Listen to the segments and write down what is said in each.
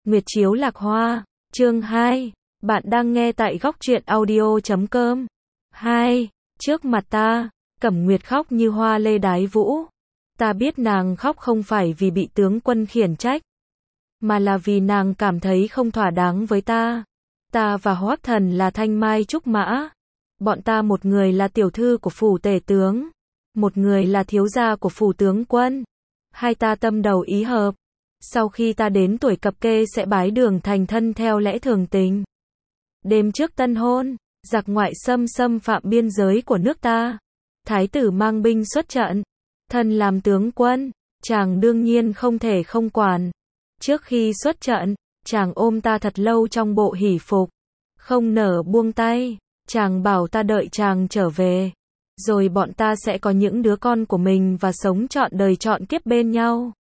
Nguyệt Chiếu Lạc Hoa, chương 2. Bạn đang nghe tại góc truyện audio.com. 2. Trước mặt ta, Cẩm Nguyệt khóc như hoa lê đái vũ. Ta biết nàng khóc không phải vì bị tướng quân khiển trách, mà là vì nàng cảm thấy không thỏa đáng với ta. Ta và Hoắc Thần là thanh mai trúc mã. Bọn ta một người là tiểu thư của phủ tể tướng, một người là thiếu gia của phủ tướng quân. Hai ta tâm đầu ý hợp. Sau khi ta đến tuổi cập kê sẽ bái đường thành thân theo lẽ thường tình. Đêm trước tân hôn, giặc ngoại xâm phạm biên giới của nước ta. Thái tử mang binh xuất trận. Thân làm tướng quân, chàng đương nhiên không thể không quản. Trước khi xuất trận, chàng ôm ta thật lâu trong bộ hỷ phục, không nở buông tay. Chàng bảo ta đợi chàng trở về, rồi bọn ta sẽ có những đứa con của mình và sống trọn đời trọn kiếp bên nhau.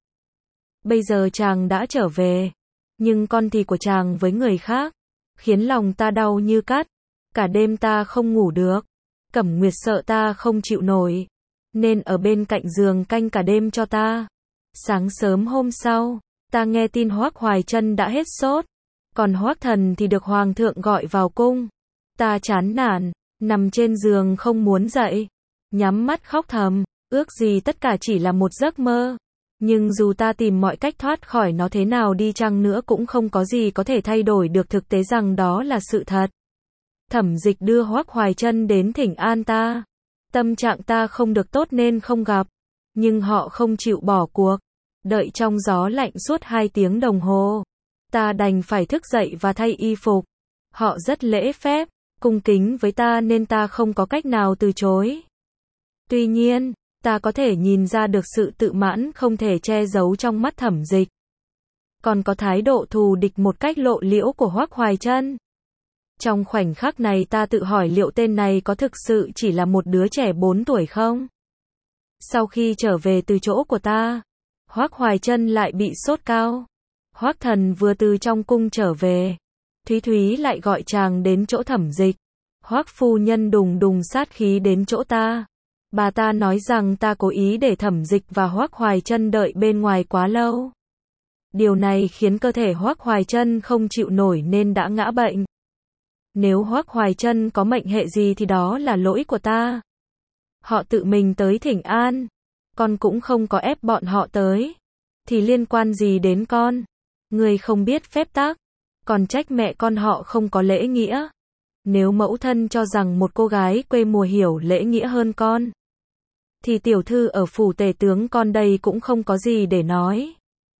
Bây giờ chàng đã trở về, nhưng con thì của chàng với người khác, khiến lòng ta đau như cắt. Cả đêm ta không ngủ được. Cẩm Nguyệt sợ ta không chịu nổi, nên ở bên cạnh giường canh cả đêm cho ta. Sáng sớm hôm sau, ta nghe tin Hoắc Hoài Chân đã hết sốt, còn Hoắc Thần thì được hoàng thượng gọi vào cung. Ta chán nản, nằm trên giường không muốn dậy, nhắm mắt khóc thầm, ước gì tất cả chỉ là một giấc mơ. Nhưng dù ta tìm mọi cách thoát khỏi nó thế nào đi chăng nữa cũng không có gì có thể thay đổi được thực tế rằng đó là sự thật. Thẩm Dịch đưa Hoắc Hoài Chân đến thỉnh an ta. Tâm trạng ta không được tốt nên không gặp, nhưng họ không chịu bỏ cuộc. Đợi trong gió lạnh suốt 2 tiếng đồng hồ. Ta đành phải thức dậy và thay y phục. Họ rất lễ phép, cung kính với ta nên ta không có cách nào từ chối. Tuy nhiên, ta có thể nhìn ra được sự tự mãn không thể che giấu trong mắt Thẩm Dịch. Còn có thái độ thù địch một cách lộ liễu của Hoắc Hoài Chân. Trong khoảnh khắc này ta tự hỏi liệu tên này có thực sự chỉ là một đứa trẻ 4 tuổi không? Sau khi trở về từ chỗ của ta, Hoắc Hoài Chân lại bị sốt cao. Hoắc Thần vừa từ trong cung trở về, Thúy Thúy lại gọi chàng đến chỗ Thẩm Dịch. Hoắc phu nhân đùng đùng sát khí đến chỗ ta. Bà ta nói rằng ta cố ý để Thẩm Dịch và Hoắc Hoài Chân đợi bên ngoài quá lâu. Điều này khiến cơ thể Hoắc Hoài Chân không chịu nổi nên đã ngã bệnh. Nếu Hoắc Hoài Chân có mệnh hệ gì thì đó là lỗi của ta. Họ tự mình tới thỉnh an, con cũng không có ép bọn họ tới, thì liên quan gì đến con? Người không biết phép tắc, còn trách mẹ con họ không có lễ nghĩa. Nếu mẫu thân cho rằng một cô gái quê mùa hiểu lễ nghĩa hơn con, thì tiểu thư ở phủ tể tướng con đây cũng không có gì để nói.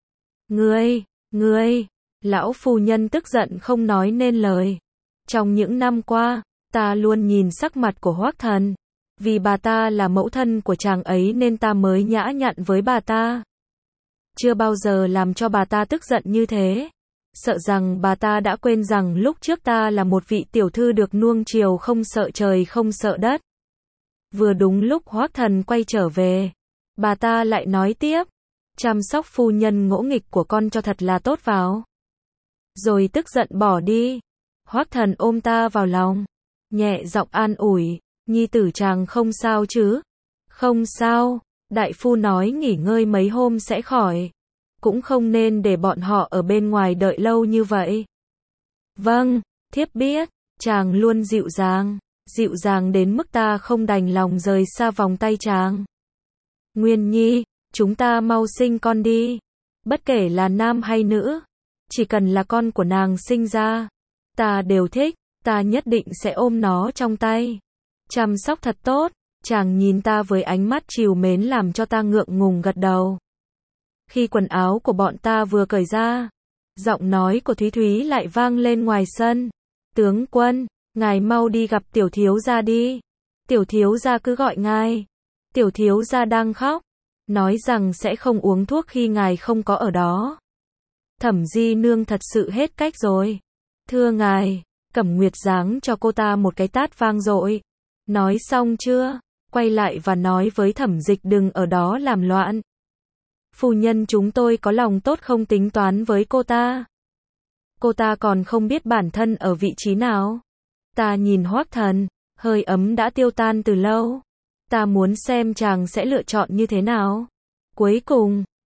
Ngươi, lão phu nhân tức giận không nói nên lời. Trong những năm qua, ta luôn nhìn sắc mặt của Hoắc Thần. Vì bà ta là mẫu thân của chàng ấy nên ta mới nhã nhặn với bà ta. Chưa bao giờ làm cho bà ta tức giận như thế. Sợ rằng bà ta đã quên rằng lúc trước ta là một vị tiểu thư được nuông chiều không sợ trời không sợ đất. Vừa đúng lúc Hoắc Thần quay trở về, bà ta lại nói tiếp, chăm sóc phu nhân ngỗ nghịch của con cho thật là tốt vào. Rồi tức giận bỏ đi. Hoắc Thần ôm ta vào lòng, nhẹ giọng an ủi, nhi tử chàng không sao chứ? Không sao, đại phu nói nghỉ ngơi mấy hôm sẽ khỏi. Cũng không nên để bọn họ ở bên ngoài đợi lâu như vậy. Vâng, thiếp biết. Chàng luôn dịu dàng đến mức ta không đành lòng rời xa vòng tay chàng. Nguyên Nhi, chúng ta mau sinh con đi. Bất kể là nam hay nữ, chỉ cần là con của nàng sinh ra, ta đều thích, ta nhất định sẽ ôm nó trong tay, chăm sóc thật tốt. Chàng nhìn ta với ánh mắt trìu mến làm cho ta ngượng ngùng gật đầu. Khi quần áo của bọn ta vừa cởi ra, giọng nói của Thúy Thúy lại vang lên ngoài sân. Tướng quân, ngài mau đi gặp tiểu thiếu gia đi. Tiểu thiếu gia cứ gọi ngài. Tiểu thiếu gia đang khóc, nói rằng sẽ không uống thuốc khi ngài không có ở đó. Thẩm Di nương thật sự hết cách rồi. Thưa ngài. Cẩm Nguyệt giáng cho cô ta một cái tát vang dội. Nói xong chưa? Quay lại và nói với Thẩm Dịch đừng ở đó làm loạn. Phu nhân chúng tôi có lòng tốt không tính toán với cô ta. Cô ta còn không biết bản thân ở vị trí nào. Ta nhìn Hoắc Thần, hơi ấm đã tiêu tan từ lâu. Ta muốn xem chàng sẽ lựa chọn như thế nào. Cuối cùng,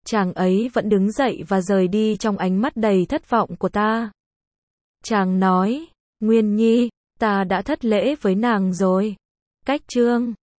Chàng ấy vẫn đứng dậy và rời đi trong ánh mắt đầy thất vọng của ta. Chàng nói, Nguyên Nhi, ta đã thất lễ với nàng rồi. Cách chương